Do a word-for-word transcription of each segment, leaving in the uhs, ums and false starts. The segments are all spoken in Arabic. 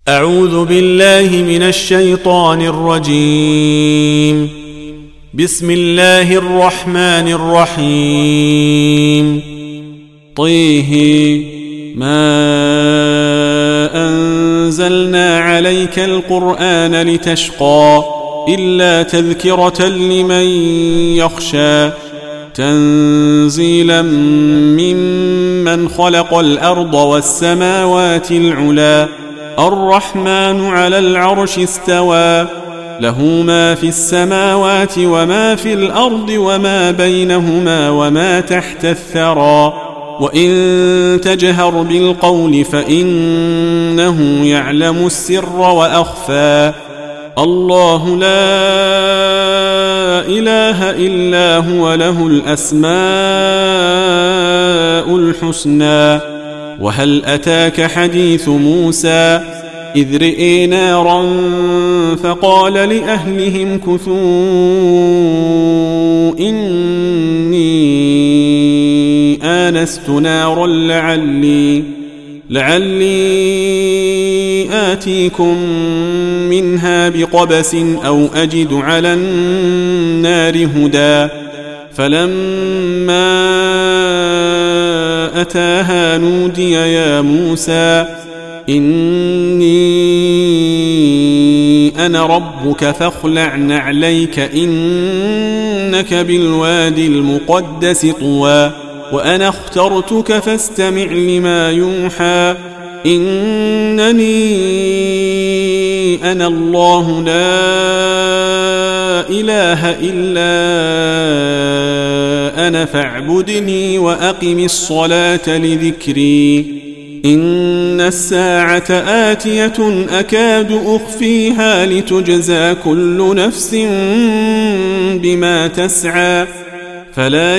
أعوذ بالله من الشيطان الرجيم. بسم الله الرحمن الرحيم. طه ما أنزلنا عليك القرآن لتشقى إلا تذكرة لمن يخشى تنزيلا ممن خلق الأرض والسماوات العلى الرحمن على العرش استوى له ما في السماوات وما في الأرض وما بينهما وما تحت الثرى وإن تجهر بالقول فإنه يعلم السر وأخفى الله لا إله إلا هو له الأسماء الحسنى. وهل أتاك حديث موسى إذ رئي نارا فقال لأهلهم كثوا إني آنست نارا لعلي, لعلي آتيكم منها بقبس أو أجد على النار هدى فلما أتاها نودي يا موسى إني أنا ربك فاخلع نعليك إنك بالوادي المقدس طوى وأنا اخترتك فاستمع لما يوحى إنني أنا الله لا إله إلا أنا فاعبدني وأقم الصلاة لذكري إن الساعة آتية أكاد أخفيها لتجزى كل نفس بما تسعى فلا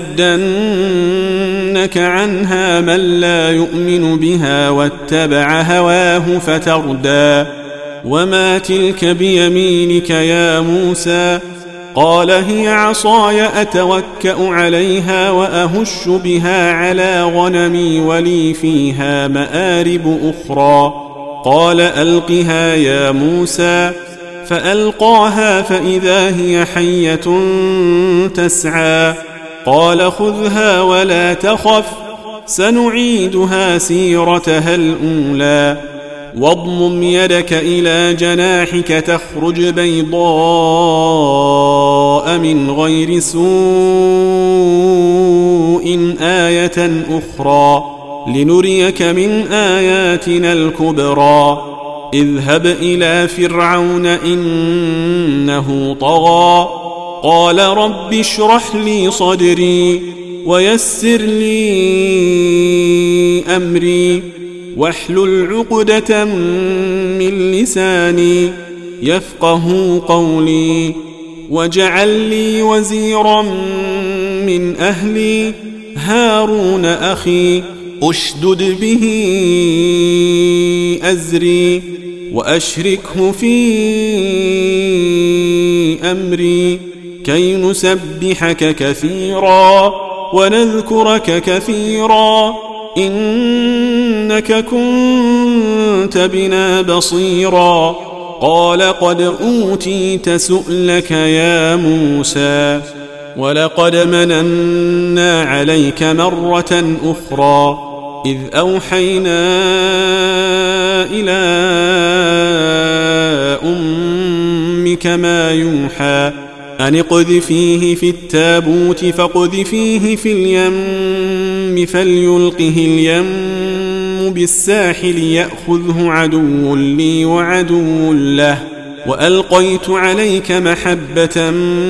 يصدنك عنها من لا يؤمن بها واتبع هواه فتردى وما تلك بيمينك يا موسى قال هي عصاي أتوكأ عليها وأهش بها على غنمي ولي فيها مآرب أخرى قال ألقها يا موسى فألقاها فإذا هي حية تسعى قال خذها ولا تخف سنعيدها سيرتها الأولى واضمم يدك إلى جناحك تخرج بيضاء من غير سوء آية أخرى لنريك من آياتنا الكبرى اذهب إلى فرعون إنه طغى قال رب اشرح لي صدري ويسر لي أمري واحلل عقدة من لساني يفقه قولي واجعل لي وزيرا من أهلي هارون أخي أشدد به أزري وأشركه في أمري كي نسبحك كثيرا ونذكرك كثيرا إنك كنت بنا بصيرا قال قد أوتيت سؤلك يا موسى ولقد مننا عليك مرة أخرى إذ أوحينا إلى أمك ما يوحى أن اقذفيه في التابوت فاقذفيه في اليم فليلقه اليم بالساحل يأخذه عدو لي وعدو له وألقيت عليك محبة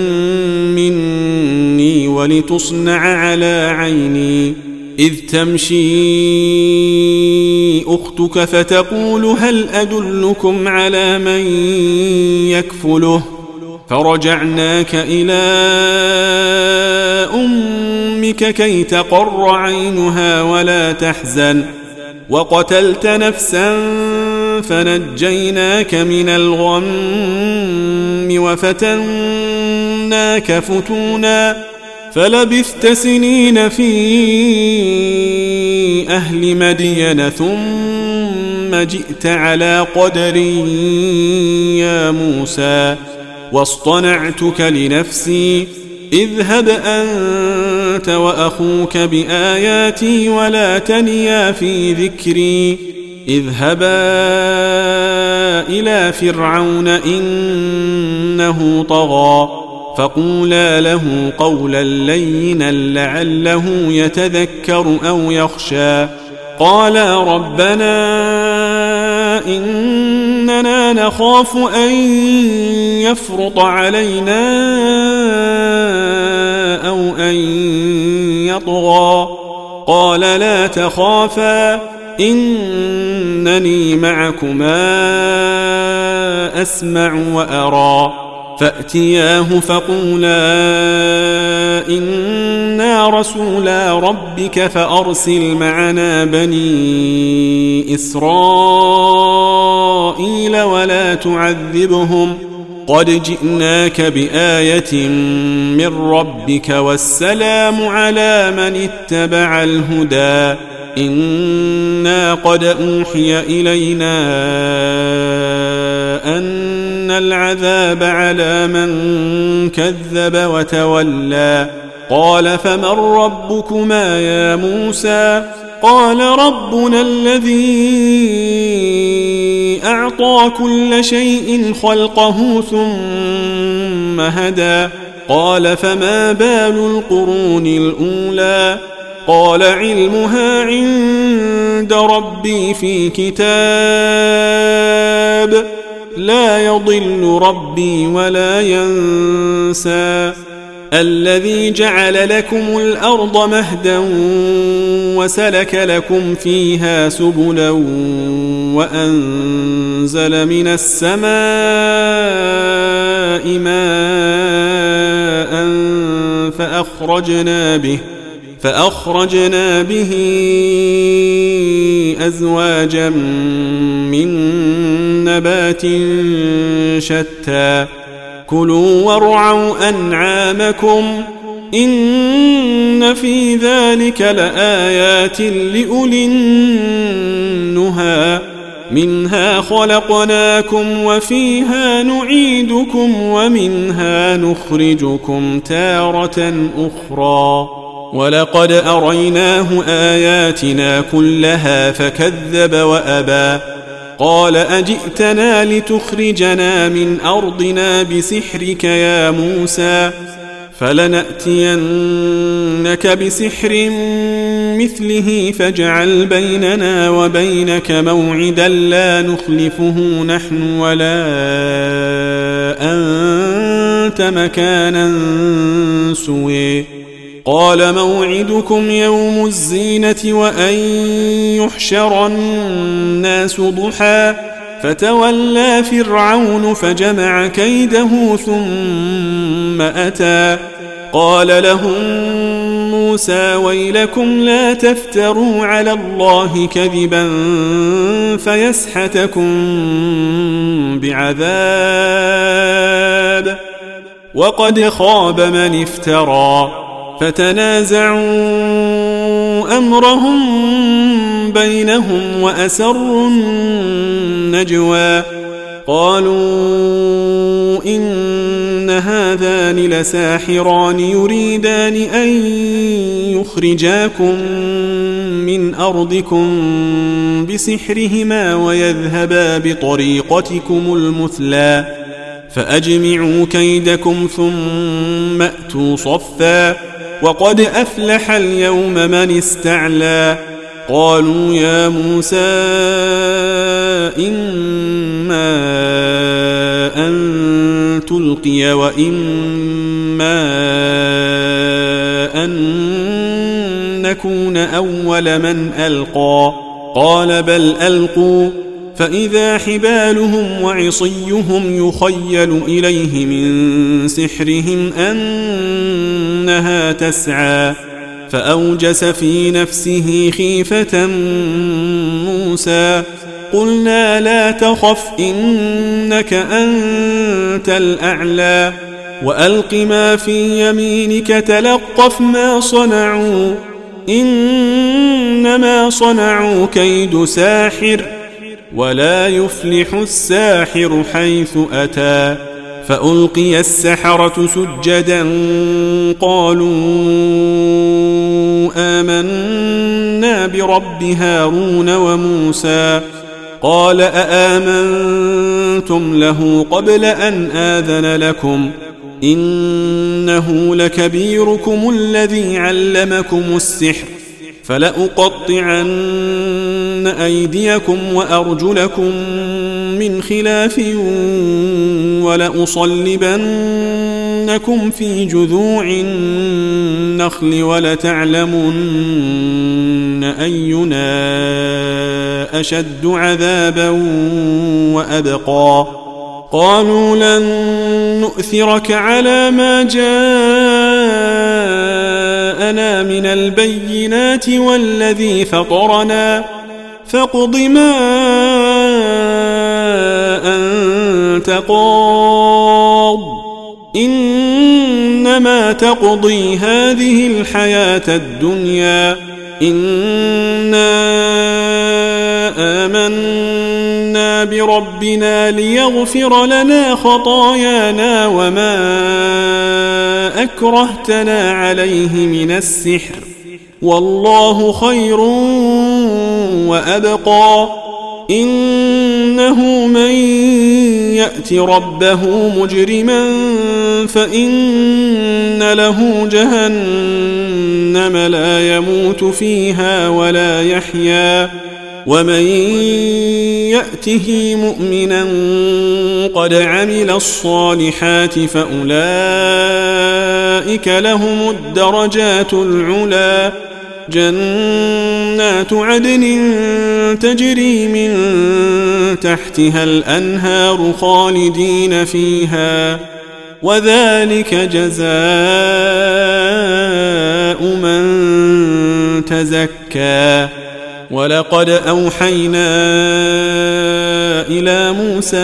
مني ولتصنع على عيني إذ تمشي أختك فتقول هل أدلكم على من يكفله فرجعناك إلى أمك كي تقر عينها ولا تحزن وقتلت نفسا فنجيناك من الغم وفتناك فتونا فلبثت سنين في أهل مدين ثم ثم جئت على قدري يا موسى واصطنعتك لنفسي اذهب أنت وأخوك بآياتي ولا تنيا في ذكري اذهبا إلى فرعون إنه طغى فقولا له قولا لينا لعله يتذكر أو يخشى قالا ربنا إننا نخاف أن يفرط علينا أو أن يطغى قال لا تخافا إنني معكما أسمع وأرى فأتياه فقولا إنا رسولا ربك فأرسل معنا بني إسرائيل ولا تعذبهم قد جئناك بآية من ربك والسلام على من اتبع الهدى إنا قد أوحي إلينا أن العذاب على من كذب وتولى قال فمن ربكما يا موسى قال ربنا الذي أعطى كل شيء خلقه ثم هدى قال فما بال القرون الأولى قال علمها عند ربي في كتاب لا يضل ربي ولا ينسى الذي جعل لكم الأرض مهدا وسلك لكم فيها سبلا وأنزل من السماء ماء فأخرجنا به فأخرجنا به أزواجا من نبات شتى كلوا وارعوا أنعامكم إن في ذلك لآيات لأولي النهى منها خلقناكم وفيها نعيدكم ومنها نخرجكم تارة أخرى ولقد أريناه آياتنا كلها فكذب وأبى قال أجئتنا لتخرجنا من أرضنا بسحرك يا موسى فلنأتينك بسحر مثله فاجعل بيننا وبينك موعدا لا نخلفه نحن ولا أنت مكانا سوي قال موعدكم يوم الزينة وأن يحشر الناس ضحى فتولى فرعون فجمع كيده ثم أتى قال لهم موسى ويلكم لا تفتروا على الله كذبا فيسحتكم بعذاب وقد خاب من افترى فتنازعوا أمرهم بينهم وأسروا النجوى قالوا إن هذان لساحران يريدان أن يخرجاكم من أرضكم بسحرهما ويذهبا بطريقتكم المثلى فأجمعوا كيدكم ثم أتوا صفا وقد أفلح اليوم من استعلى قالوا يا موسى إما أن تلقي وإما أن نكون أول من ألقى قال بل ألقوا فإذا حبالهم وعصيهم يخيل إليه من سحرهم أنها تسعى فأوجس في نفسه خيفة موسى قلنا لا تخف إنك أنت الأعلى وألق ما في يمينك تلقف ما صنعوا إنما صنعوا كيد ساحر ولا يفلح الساحر حيث أتى. فألقي السحرة سجدا قالوا آمنا برب هارون وموسى. قال أآمنتم له قبل أن آذن لكم إنه لكبيركم الذي علمكم السحر فلأقطعن أيديكم وأرجلكم من خلاف ولأصلبنكم في جذوع النخل ولتعلمن أينا أشد عذابا وأبقى. قالوا لن نؤثرك على ما جاءنا من البينات والذي فطرنا فاقض ما أنت قاض إنما تقضي هذه الحياة الدنيا إنا آمنا بربنا ليغفر لنا خطايانا وما أكرهتنا عليه من السحر والله خير وأبقى. إنه من يأت ربه مجرما فإن له جهنم لا يموت فيها ولا يحيا ومن يأته مؤمنا قد عمل الصالحات فأولئك لهم الدرجات العلى جنات عدن تجري من تحتها الأنهار خالدين فيها وذلك جزاء من تزكى. ولقد أوحينا إلى موسى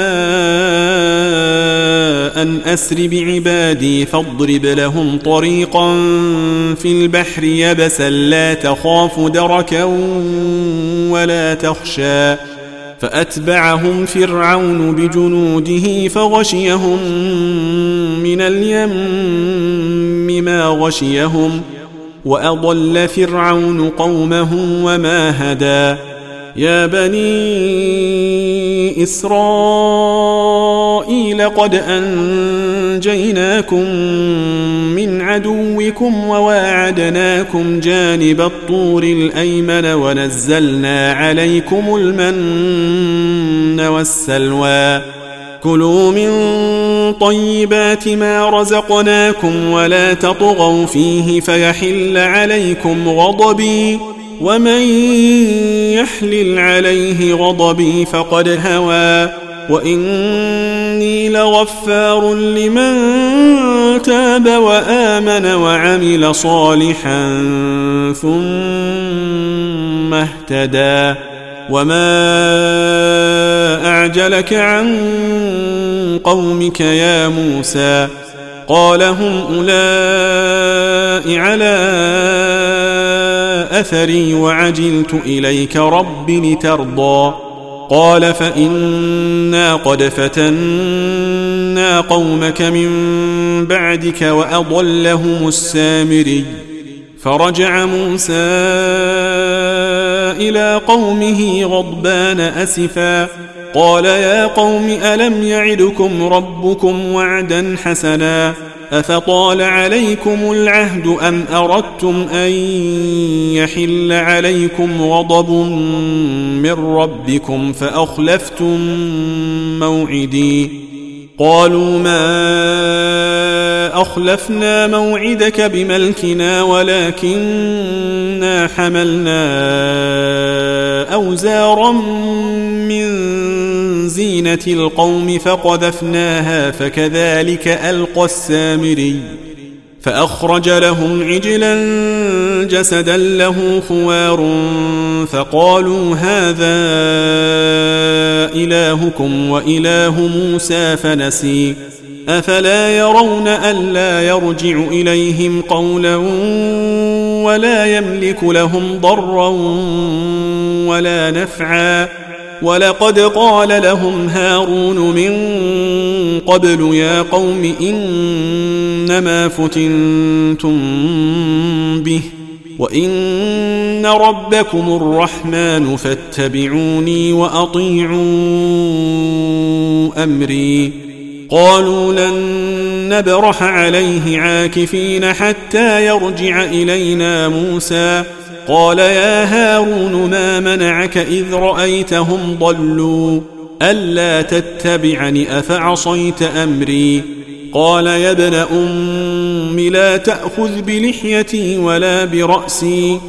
أن أسر بعبادي فاضرب لهم طريقا في البحر يبسا لا تخاف دركا ولا تخشى. فأتبعهم فرعون بجنوده فغشيهم من اليم ما غشيهم وأضل فرعون قومه وما هدى. يا بني إسرائيل قد أنجيناكم من عدوكم وواعدناكم جانب الطور الأيمن ونزلنا عليكم المن والسلوى. كلوا من طيبات ما رزقناكم ولا تطغوا فيه فيحل عليكم غضبي ومن يحلل عليه غضبي فقد هوى وإني لغفار لمن تاب وآمن وعمل صالحا ثم اهتدى. وما أعجلك عن قومك يا موسى؟ قال هم أولئك على أثري وعجلت إليك رب لترضى. قال فإنا قد فتنا قومك من بعدك وأضلهم السامري. فرجع موسى إلى قومه غضبان أسفا قال يا قوم ألم يعدكم ربكم وعدا حسنا أفطال عليكم العهد أم أردتم أن يحل عليكم غضب من ربكم فأخلفتم موعدي. قالوا ما أخلفنا موعدك بملكنا ولكننا حملنا أوزارا من زينة القوم فقذفناها فكذلك ألقى السامري. فأخرج لهم عجلا جسدا له خوار فقالوا هذا إلهكم وإله موسى فنسي. أفلا يرون ألا يرجع إليهم قولا ولا يملك لهم ضرا ولا نفعا ولقد قال لهم هارون من قبل يا قوم إنما فتنتم به وإن ربكم الرحمن فاتبعوني وأطيعوا أمري قالوا لن نبرح عليه عاكفين حتى يرجع إلينا موسى قال يا هارون ما منعك إذ رأيتهم ضلوا ألا تتبعني أفعصيت أمري قال يا ابن أم لا تأخذ بلحيتي ولا برأسي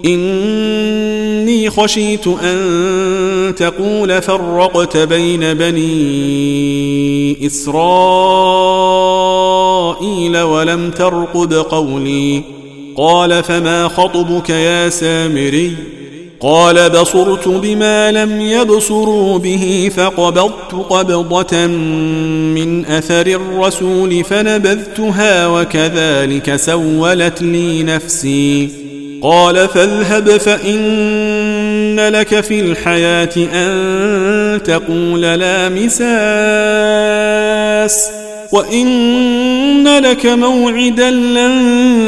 إني خشيت أن تقول فرقت بين بني إسرائيل ولم ترقب قولي قال فما خطبك يا سامري قال بصرت بما لم يبصروا به فقبضت قبضة من أثر الرسول فنبذتها وكذلك سولت لي نفسي قال فاذهب فإن لك في الحياة أن تقول لا مساس وإن لك موعدا لن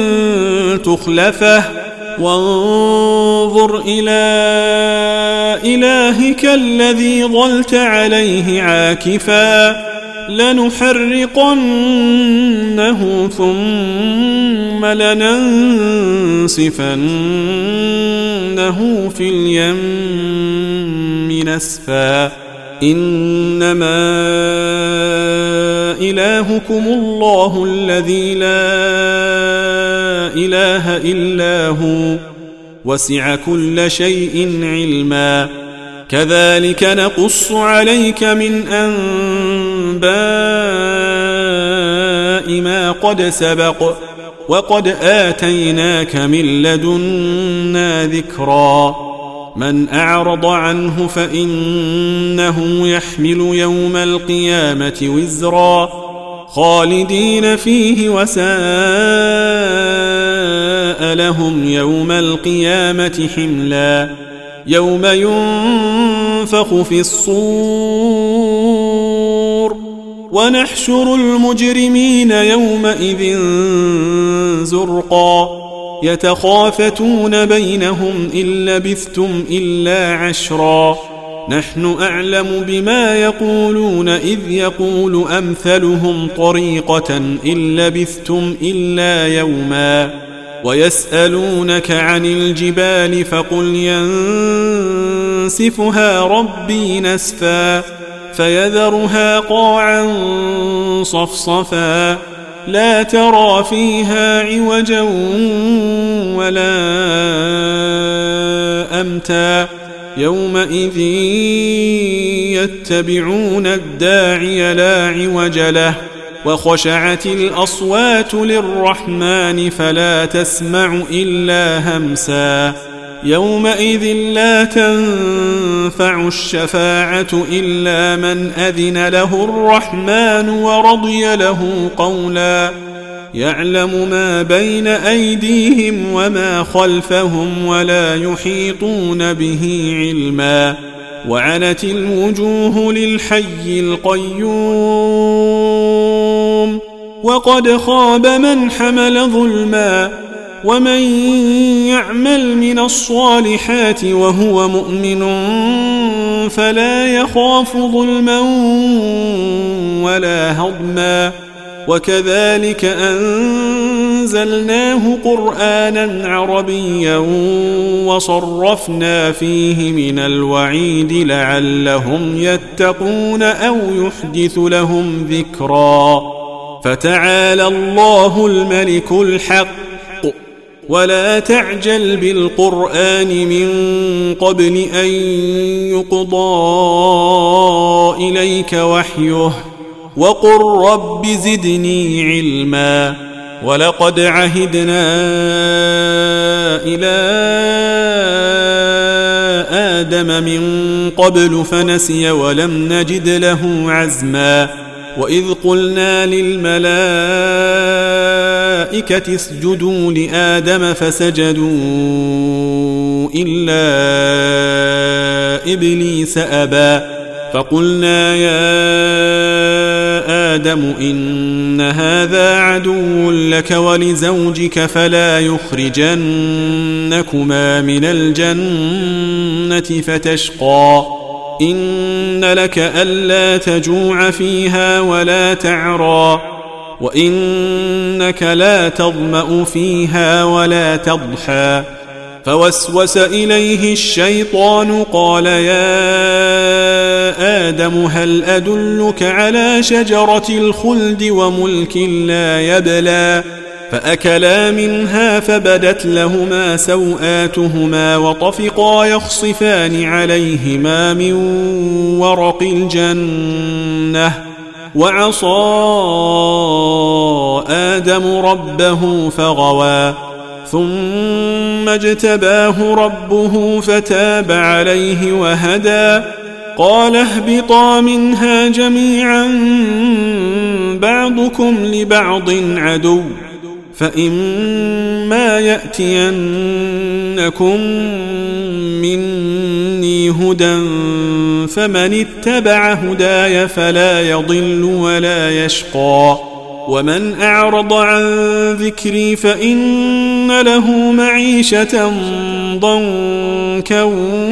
تخلفه وانظر إلى إلهك الذي ظلت عليه عاكفا لنحرقنه ثم لننسفنه في اليم نسفا إنما إلهكم الله الذي لا إله إلا هو وسع كل شيء علما كذلك نقص عليك من أنباء ما قد سبق وقد آتيناك من لدنا ذكرا من أعرض عنه فإنه يحمل يوم القيامة وزرا خالدين فيه وساء لهم يوم القيامة حملا يوم ينفخ في الصور ونحشر المجرمين يومئذ زرقا يتخافتون بينهم إن لبثتم إلا عشرا نحن أعلم بما يقولون إذ يقول أمثلهم طريقة إن لبثتم إلا يوما ويسألونك عن الجبال فقل ينسفها ربي نسفا فيذرها قاعا صفصفا لا ترى فيها عوجا ولا أمتا يومئذ يتبعون الداعي لا عوج له وخشعت الأصوات للرحمن فلا تسمع إلا همسا يومئذ لا تنفع الشفاعة إلا من أذن له الرحمن ورضي له قولا يعلم ما بين أيديهم وما خلفهم ولا يحيطون به علما وعنت الوجوه للحي القيوم وقد خاب من حمل ظلما ومن يعمل من الصالحات وهو مؤمن فلا يخاف ظلما ولا هضما وكذلك أنزلناه قرآنا عربيا وصرفنا فيه من الوعيد لعلهم يتقون أو يحدث لهم ذكرا فتعالى الله الملك الحق ولا تعجل بالقرآن من قبل أن يقضى إليك وحيه وقل رب زدني علما ولقد عهدنا إلى آدم من قبل فنسي ولم نجد له عزما وإذ قلنا للملائكة اسجدوا لآدم فسجدوا إلا إبليس أبى فقلنا يا آدم إن هذا عدو لك ولزوجك فلا يخرجنكما من الجنة فتشقى إن لك ألا تجوع فيها ولا تعرى وإنك لا تظمأ فيها ولا تضحى فوسوس إليه الشيطان قال يا آدم هل أدلك على شجرة الخلد وملك لا يبلى فأكلا منها فبدت لهما سوآتهما وطفقا يخصفان عليهما من ورق الجنة وعصى آدم ربه فغوى ثم اجتباه ربه فتاب عليه وهدى قال اهبطا منها جميعا بعضكم لبعض عدو فإما يأتينكم مني هدى فمن اتبع هداي فلا يضل ولا يشقى ومن أعرض عن ذكري فإن له معيشة ضنكا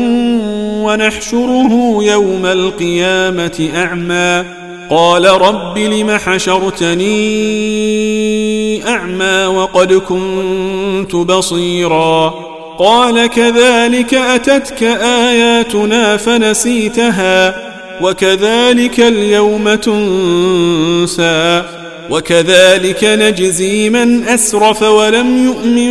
ونحشره يوم القيامة أعمى قال رب لم حشرتني أعمى وقد كنت بصيرا قال كذلك أتتك آياتنا فنسيتها وكذلك اليوم تنسى وكذلك نجزي من أسرف ولم يؤمن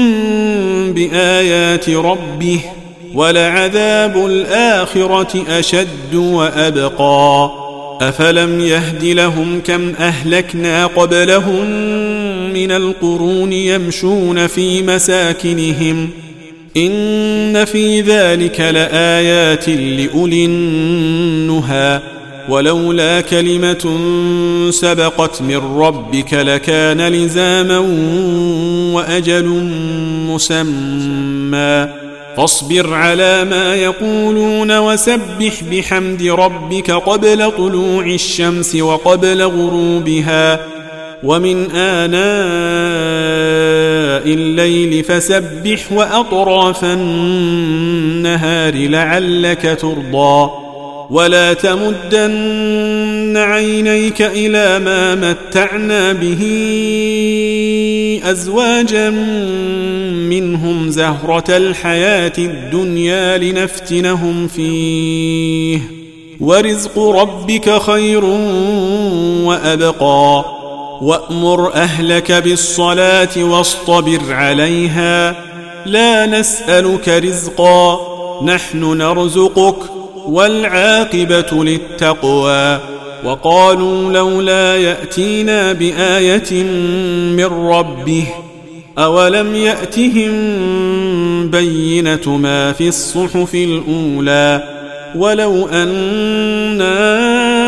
بآيات ربه ولعذاب الآخرة أشد وأبقى أفلم يهد لهم كم أهلكنا قبلهم من القرون يمشون في مساكنهم إن في ذلك لآيات لأولي النهى ولولا كلمة سبقت من ربك لكان لزاما وأجل مسمى فاصبر على ما يقولون وسبح بحمد ربك قبل طلوع الشمس وقبل غروبها ومن آناء الليل فسبح وأطراف النهار لعلك ترضى ولا تمدن عينيك إلى ما متعنا به أزواجا منهم زهرة الحياة الدنيا لنفتنهم فيه ورزق ربك خير وأبقى وأمر أهلك بالصلاة واصطبر عليها لا نسألك رزقا نحن نرزقك والعاقبة للتقوى وقالوا لولا يأتينا بآية من ربه أولم يأتهم بينة ما في الصحف الأولى ولو أنا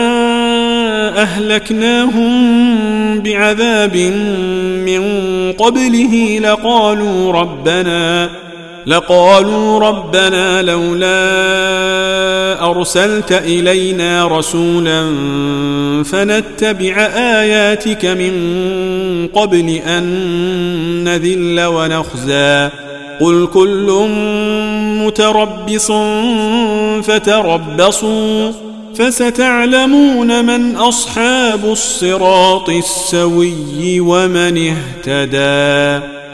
أهلكناهم بعذاب من قبله لقالوا ربنا لقالوا ربنا لولا أرسلت إلينا رسولا فنتبع آياتك من قبل أن نذل ونخزى قل كل متربص فتربصوا فستعلمون من أصحاب الصراط السوي ومن اهتدى.